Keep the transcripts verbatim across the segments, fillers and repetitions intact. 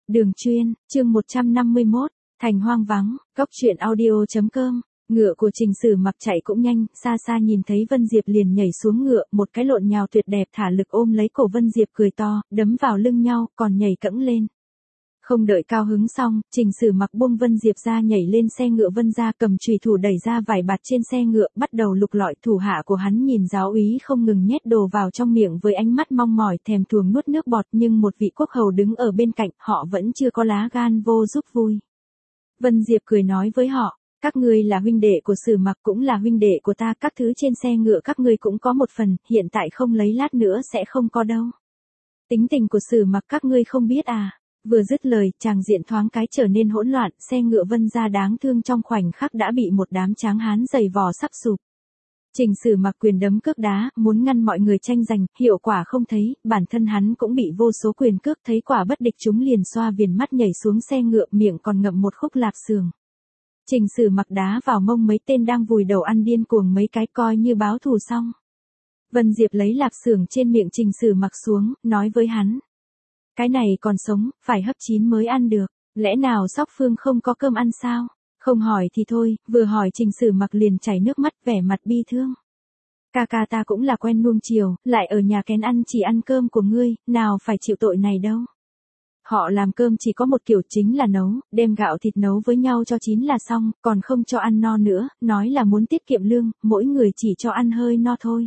Đường chuyên, chương một trăm năm mươi mốt, thành hoang vắng, góc truyện audio.com. Ngựa của Trình Sử Mặc chạy cũng nhanh, xa xa nhìn thấy Vân Diệp liền nhảy xuống ngựa, một cái lộn nhào tuyệt đẹp thả lực ôm lấy cổ Vân Diệp cười to, đấm vào lưng nhau, còn nhảy cẫng lên. Không đợi cao hứng xong, Trình Sử Mặc buông Vân Diệp ra nhảy lên xe ngựa Vân gia, cầm chùy thủ đẩy ra vải bạt trên xe ngựa, bắt đầu lục lọi. Thủ hạ của hắn nhìn giáo úy không ngừng nhét đồ vào trong miệng với ánh mắt mong mỏi thèm thuồng nuốt nước bọt, nhưng một vị quốc hầu đứng ở bên cạnh, họ vẫn chưa có lá gan vô giúp vui. Vân Diệp cười nói với họ, các ngươi là huynh đệ của Sử Mặc cũng là huynh đệ của ta, các thứ trên xe ngựa các ngươi cũng có một phần, hiện tại không lấy lát nữa sẽ không có đâu. Tính tình của Sử Mặc các ngươi không biết à? Vừa dứt lời, tràng diện thoáng cái trở nên hỗn loạn, xe ngựa Vân gia đáng thương trong khoảnh khắc đã bị một đám tráng hán giày vò sắp sụp. Trình Sử Mặc quyền đấm cước đá, muốn ngăn mọi người tranh giành, hiệu quả không thấy, bản thân hắn cũng bị vô số quyền cước, thấy quả bất địch chúng liền xoa viền mắt nhảy xuống xe ngựa, miệng còn ngậm một khúc lạp xưởng. Trình Sử Mặc đá vào mông mấy tên đang vùi đầu ăn điên cuồng mấy cái, coi như báo thù xong. Vân Diệp lấy lạp xưởng trên miệng Trình Sử Mặc xuống, nói với hắn. Cái này còn sống, phải hấp chín mới ăn được, lẽ nào Sóc Phương không có cơm ăn sao? Không hỏi thì thôi, vừa hỏi Trình Sử Mặc liền chảy nước mắt, vẻ mặt bi thương. Ca ca ta cũng là quen nuông chiều, lại ở nhà kén ăn chỉ ăn cơm của ngươi, nào phải chịu tội này đâu. Họ làm cơm chỉ có một kiểu, chính là nấu, đem gạo thịt nấu với nhau cho chín là xong, còn không cho ăn no nữa, nói là muốn tiết kiệm lương, mỗi người chỉ cho ăn hơi no thôi.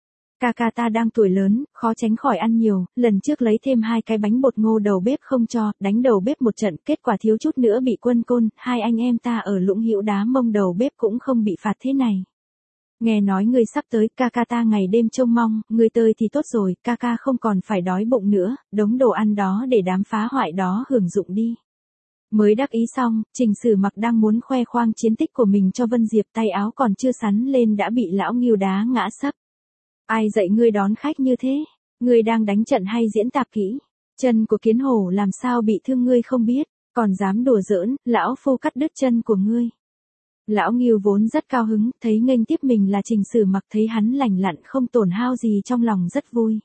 Ca ca ta đang tuổi lớn, khó tránh khỏi ăn nhiều, lần trước lấy thêm hai cái bánh bột ngô đầu bếp không cho, đánh đầu bếp một trận, kết quả thiếu chút nữa bị quân côn, hai anh em ta ở Lũng Hữu đá mông đầu bếp cũng không bị phạt thế này. Nghe nói ngươi sắp tới, ca ca ta ngày đêm trông mong, ngươi tới thì tốt rồi, ca ca không còn phải đói bụng nữa, đống đồ ăn đó để đám phá hoại đó hưởng dụng đi. Mới đắc ý xong, Trình Sử Mặc đang muốn khoe khoang chiến tích của mình cho Vân Diệp, tay áo còn chưa sắn lên đã bị lão Ngưu đá ngã sấp. Ai dạy ngươi đón khách như thế? Ngươi đang đánh trận hay diễn tạp kỹ? Chân của kiến hổ làm sao bị thương ngươi không biết, còn dám đùa giỡn, lão phu cắt đứt chân của ngươi. Lão Ngưu vốn rất cao hứng, thấy nghênh tiếp mình là Trình Sử Mặc, thấy hắn lành lặn không tổn hao gì trong lòng rất vui.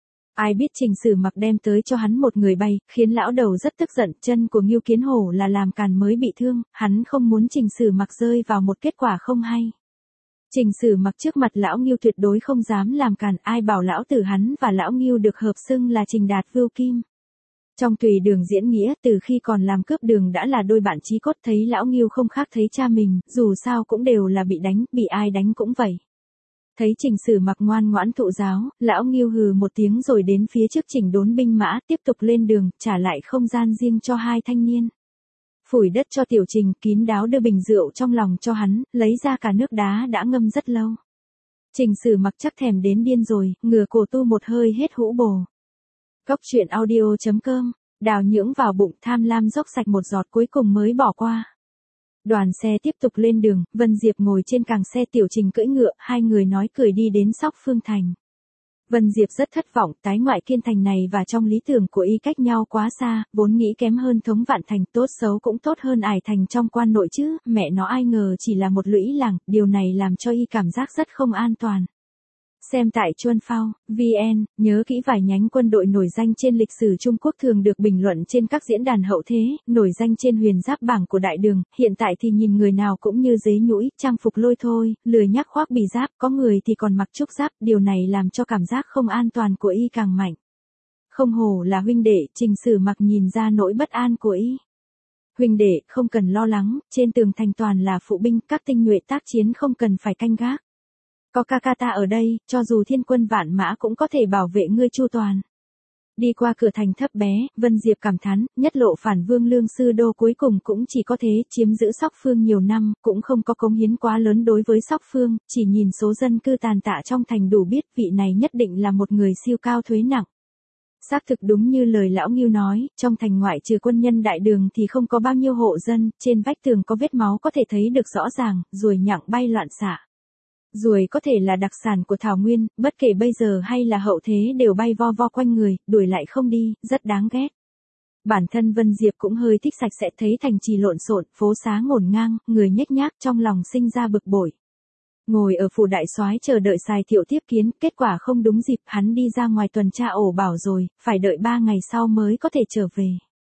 Ai biết Trình Sử Mặc đem tới cho hắn một người bay, khiến lão đầu rất tức giận, chân của Ngưu Kiến Hổ là làm càn mới bị thương, hắn không muốn Trình Sử Mặc rơi vào một kết quả không hay. Trình Sử Mặc trước mặt lão Ngưu tuyệt đối không dám làm càn, ai bảo lão tử hắn và lão Ngưu được hợp xưng là Trình Đạt Vưu Kim. Trong Tùy Đường diễn nghĩa, từ khi còn làm cướp đường đã là đôi bạn chí cốt, thấy lão Ngưu không khác thấy cha mình, dù sao cũng đều là bị đánh, bị ai đánh cũng vậy. Thấy Trình Sử Mặc ngoan ngoãn thụ giáo, lão Ngưu hừ một tiếng rồi đến phía trước chỉnh đốn binh mã, tiếp tục lên đường, trả lại không gian riêng cho hai thanh niên. Phủi đất cho Tiểu Trình, kín đáo đưa bình rượu trong lòng cho hắn, lấy ra cả nước đá đã ngâm rất lâu. Trình Sử Mặc chắc thèm đến điên rồi, ngửa cổ tu một hơi hết hũ bồ. Góc truyện audio.com, đào nhưỡng vào bụng, tham lam dốc sạch một giọt cuối cùng mới bỏ qua. Đoàn xe tiếp tục lên đường, Vân Diệp ngồi trên càng xe, Tiểu Trình cưỡi ngựa, hai người nói cười đi đến Sóc Phương Thành. Vân Diệp rất thất vọng, tái ngoại Kiên Thành này và trong lý tưởng của y cách nhau quá xa, vốn nghĩ kém hơn Thống Vạn Thành, tốt xấu cũng tốt hơn Ải Thành trong quan nội chứ, mẹ nó ai ngờ chỉ là một lũy làng, điều này làm cho y cảm giác rất không an toàn. Xem tại Chuân Phao, vn, nhớ kỹ vài nhánh quân đội nổi danh trên lịch sử Trung Quốc thường được bình luận trên các diễn đàn hậu thế, nổi danh trên huyền giáp bảng của đại đường, hiện tại thì nhìn người nào cũng như dế nhũi, trang phục lôi thôi, lười nhác khoác bì giáp, có người thì còn mặc trúc giáp, điều này làm cho cảm giác không an toàn của y càng mạnh. Không hổ là huynh đệ, Trình Sử Mặc nhìn ra nỗi bất an của y. Huynh đệ, không cần lo lắng, trên tường thành toàn là phụ binh, các tinh nhuệ tác chiến không cần phải canh gác. Có ca ca ta ở đây, cho dù thiên quân vạn mã cũng có thể bảo vệ ngươi chu toàn. Đi qua cửa thành thấp bé, Vân Diệp cảm thán, nhất lộ phản vương Lương Sư Đô cuối cùng cũng chỉ có thế, chiếm giữ Sóc Phương nhiều năm, cũng không có cống hiến quá lớn đối với Sóc Phương, chỉ nhìn số dân cư tàn tạ trong thành đủ biết vị này nhất định là một người siêu cao thuế nặng. Xác thực đúng như lời lão Ngưu nói, trong thành ngoại trừ quân nhân đại đường thì không có bao nhiêu hộ dân, trên vách tường có vết máu có thể thấy được rõ ràng, ruồi nhặng bay loạn xạ. Ruồi có thể là đặc sản của Thảo Nguyên, bất kể bây giờ hay là hậu thế đều bay vo vo quanh người, đuổi lại không đi, rất đáng ghét. Bản thân Vân Diệp cũng hơi thích sạch sẽ, thấy thành trì lộn xộn, phố xá ngổn ngang, người nhếch nhác, trong lòng sinh ra bực bội. Ngồi ở phủ đại soái chờ đợi Sài Thiệu tiếp kiến, kết quả không đúng dịp, hắn đi ra ngoài tuần tra ổ bảo rồi, phải đợi ba ngày sau mới có thể trở về.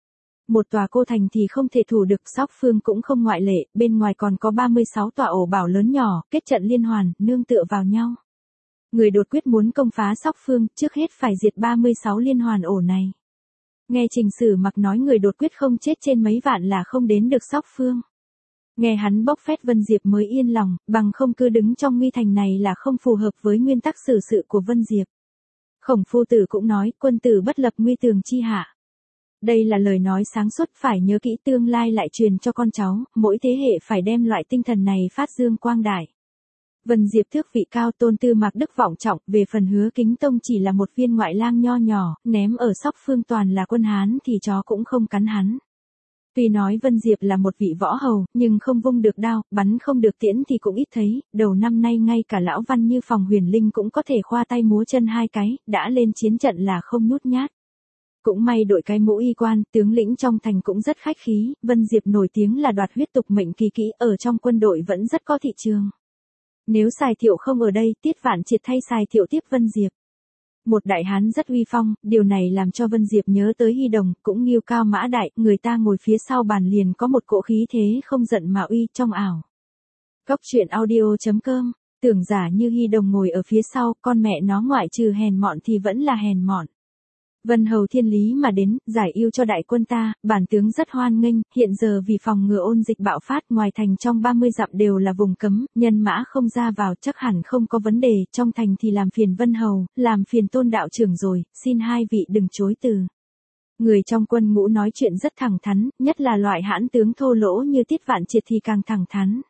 Một tòa cô thành thì không thể thủ được, Sóc Phương cũng không ngoại lệ, bên ngoài còn có ba mươi sáu tòa ổ bảo lớn nhỏ, kết trận liên hoàn, nương tựa vào nhau. Người đột quyết muốn công phá Sóc Phương, trước hết phải diệt ba mươi sáu liên hoàn ổ này. Nghe Trình Sử Mặc nói người đột quyết không chết trên mấy vạn là không đến được Sóc Phương. Nghe hắn bóc phét Vân Diệp mới yên lòng, bằng không cứ đứng trong nguy thành này là không phù hợp với nguyên tắc xử sự của Vân Diệp. Khổng Phu Tử cũng nói, quân tử bất lập nguy tường chi hạ. Đây là lời nói sáng suốt, phải nhớ kỹ, tương lai lại truyền cho con cháu, mỗi thế hệ phải đem loại tinh thần này phát dương quang đại. Vân Diệp thước vị cao, Tôn Tư Mạc đức vọng trọng, về phần Hứa Kính Tông chỉ là một viên ngoại lang nho nhỏ, ném ở Sóc Phương toàn là quân Hán thì chó cũng không cắn hắn. Tuy nói Vân Diệp là một vị võ hầu, nhưng không vung được đao, bắn không được tiễn thì cũng ít thấy, đầu năm nay ngay cả lão văn như Phòng Huyền Linh cũng có thể khoa tay múa chân hai cái, đã lên chiến trận là không nhút nhát. Cũng may đội cái mũ y quan, tướng lĩnh trong thành cũng rất khách khí, Vân Diệp nổi tiếng là đoạt huyết tục mệnh kỳ kỹ, ở trong quân đội vẫn rất có thị trường. Nếu Sài Thiệu không ở đây, Tiết Vạn Triệt thay Sài Thiệu tiếp Vân Diệp. Một đại hán rất uy phong, điều này làm cho Vân Diệp nhớ tới Hy Đồng, cũng nghiêu cao mã đại, người ta ngồi phía sau bàn liền có một cỗ khí thế không giận mà uy, trong ảo. Cóc truyện audio chấm com, tưởng giả như Hy Đồng ngồi ở phía sau, con mẹ nó ngoại trừ hèn mọn thì vẫn là hèn mọn. Vân hầu thiên lý mà đến, giải yêu cho đại quân ta, bản tướng rất hoan nghênh, hiện giờ vì phòng ngừa ôn dịch bạo phát, ngoài thành trong ba mươi dặm đều là vùng cấm, nhân mã không ra vào, chắc hẳn không có vấn đề, trong thành thì làm phiền Vân hầu, làm phiền Tôn đạo trưởng rồi, xin hai vị đừng chối từ. Người trong quân ngũ nói chuyện rất thẳng thắn, nhất là loại hãn tướng thô lỗ như Tiết Vạn Triệt thì càng thẳng thắn.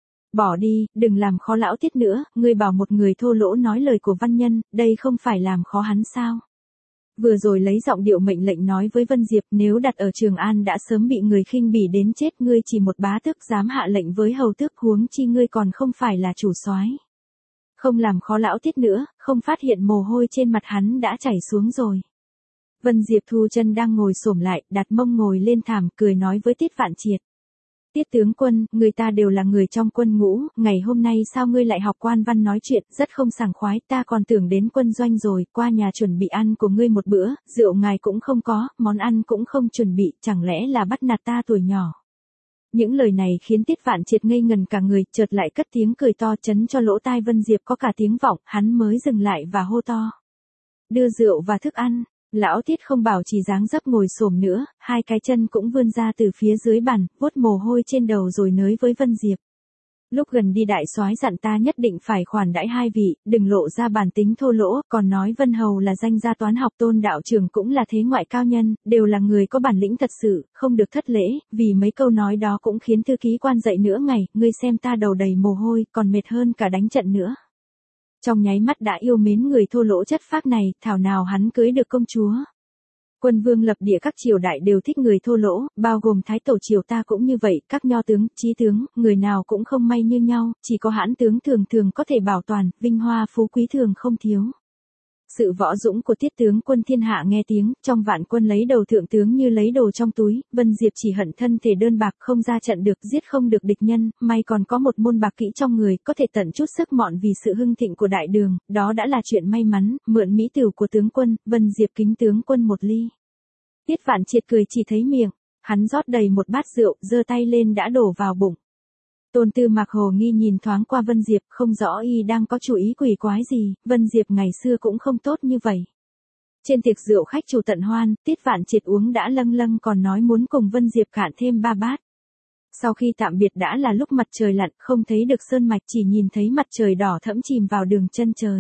Bỏ đi, đừng làm khó lão Tiết nữa, ngươi bảo một người thô lỗ nói lời của văn nhân, đây không phải làm khó hắn sao? Vừa rồi lấy giọng điệu mệnh lệnh nói với Vân Diệp, nếu đặt ở Trường An đã sớm bị người khinh bỉ đến chết, ngươi chỉ một bá tước dám hạ lệnh với hầu tước, huống chi ngươi còn không phải là chủ soái. Không làm khó lão Tiết nữa, không phát hiện mồ hôi trên mặt hắn đã chảy xuống rồi. Vân Diệp thu chân đang ngồi xổm lại, đặt mông ngồi lên thảm, cười nói với Tiết Vạn Triệt. Tiết tướng quân, người ta đều là người trong quân ngũ, ngày hôm nay sao ngươi lại học quan văn nói chuyện, rất không sảng khoái, ta còn tưởng đến quân doanh rồi, qua nhà chuẩn bị ăn của ngươi một bữa, rượu ngài cũng không có, món ăn cũng không chuẩn bị, chẳng lẽ là bắt nạt ta tuổi nhỏ. Những lời này khiến Tiết Vạn Triệt ngây ngần cả người, chợt lại cất tiếng cười to chấn cho lỗ tai Vân Diệp có cả tiếng vọng, hắn mới dừng lại và hô to. Đưa rượu và thức ăn. Lão Tiết không bảo chỉ dáng dấp ngồi xổm nữa, hai cái chân cũng vươn ra từ phía dưới bàn, vuốt mồ hôi trên đầu rồi nới với Vân Diệp. Lúc gần đi đại soái dặn ta nhất định phải khoản đãi hai vị, đừng lộ ra bản tính thô lỗ, còn nói Vân hầu là danh gia toán học, Tôn đạo trưởng cũng là thế ngoại cao nhân, đều là người có bản lĩnh thật sự, không được thất lễ, vì mấy câu nói đó cũng khiến thư ký quan dậy nửa ngày, ngươi xem ta đầu đầy mồ hôi, còn mệt hơn cả đánh trận nữa. Trong nháy mắt đã yêu mến người thô lỗ chất phác này, thảo nào hắn cưới được công chúa. Quân vương lập địa các triều đại đều thích người thô lỗ, bao gồm thái tổ triều ta cũng như vậy, các nho tướng, trí tướng, người nào cũng không may như nhau, chỉ có hãn tướng thường thường có thể bảo toàn, vinh hoa phú quý thường không thiếu. Sự võ dũng của Tiết tướng quân thiên hạ nghe tiếng, trong vạn quân lấy đầu thượng tướng như lấy đồ trong túi, Vân Diệp chỉ hận thân thể đơn bạc không ra trận được, giết không được địch nhân, may còn có một môn bạc kỹ trong người, có thể tận chút sức mọn vì sự hưng thịnh của đại đường, đó đã là chuyện may mắn, mượn mỹ tửu của tướng quân, Vân Diệp kính tướng quân một ly. Tiết Vạn Triệt cười chỉ thấy miệng, hắn rót đầy một bát rượu, giơ tay lên đã đổ vào bụng. Tôn Tư Mạc hồ nghi nhìn thoáng qua Vân Diệp, không rõ y đang có chủ ý quỷ quái gì, Vân Diệp ngày xưa cũng không tốt như vậy. Trên tiệc rượu khách chủ tận hoan, Tiết Vạn Triệt uống đã lâng lâng còn nói muốn cùng Vân Diệp cạn thêm ba bát. Sau khi tạm biệt đã là lúc mặt trời lặn, không thấy được sơn mạch, chỉ nhìn thấy mặt trời đỏ thẫm chìm vào đường chân trời.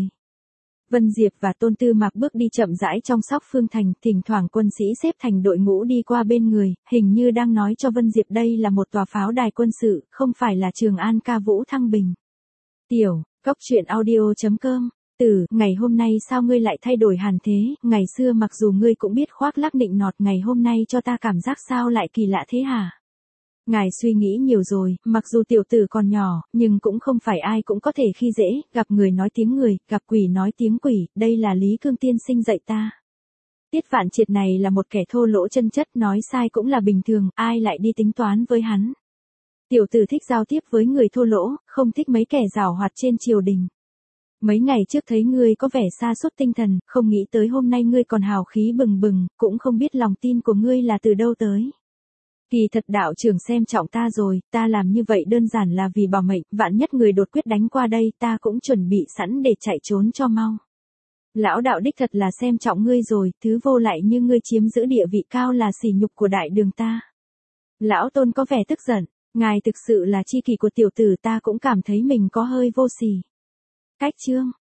Vân Diệp và Tôn Tư Mạc bước đi chậm rãi trong Sóc Phương thành, thỉnh thoảng quân sĩ xếp thành đội ngũ đi qua bên người, hình như đang nói cho Vân Diệp đây là một tòa pháo đài quân sự, không phải là Trường An ca vũ thăng bình. Tiểu, cóc truyện audio chấm com, Tử, ngày hôm nay sao ngươi lại thay đổi hẳn thế, ngày xưa mặc dù ngươi cũng biết khoác lác nịnh nọt, ngày hôm nay cho ta cảm giác sao lại kỳ lạ thế hả? Ngài suy nghĩ nhiều rồi, mặc dù tiểu tử còn nhỏ, nhưng cũng không phải ai cũng có thể khi dễ, gặp người nói tiếng người, gặp quỷ nói tiếng quỷ, đây là Lý Cương tiên sinh dạy ta. Tiết Vạn Triệt này là một kẻ thô lỗ chân chất, nói sai cũng là bình thường, ai lại đi tính toán với hắn. Tiểu tử thích giao tiếp với người thô lỗ, không thích mấy kẻ giảo hoạt trên triều đình. Mấy ngày trước thấy ngươi có vẻ sa sút tinh thần, không nghĩ tới hôm nay ngươi còn hào khí bừng bừng, cũng không biết lòng tin của ngươi là từ đâu tới. Kỳ thật đạo trưởng xem trọng ta rồi, ta làm như vậy đơn giản là vì bảo mệnh, vạn nhất người đột quyết đánh qua đây ta cũng chuẩn bị sẵn để chạy trốn cho mau. Lão đạo đích thật là xem trọng ngươi rồi, thứ vô lại như ngươi chiếm giữ địa vị cao là sỉ nhục của đại đường ta. Lão Tôn có vẻ tức giận, ngài thực sự là chi kỷ của tiểu tử, ta cũng cảm thấy mình có hơi vô sỉ. Cách chương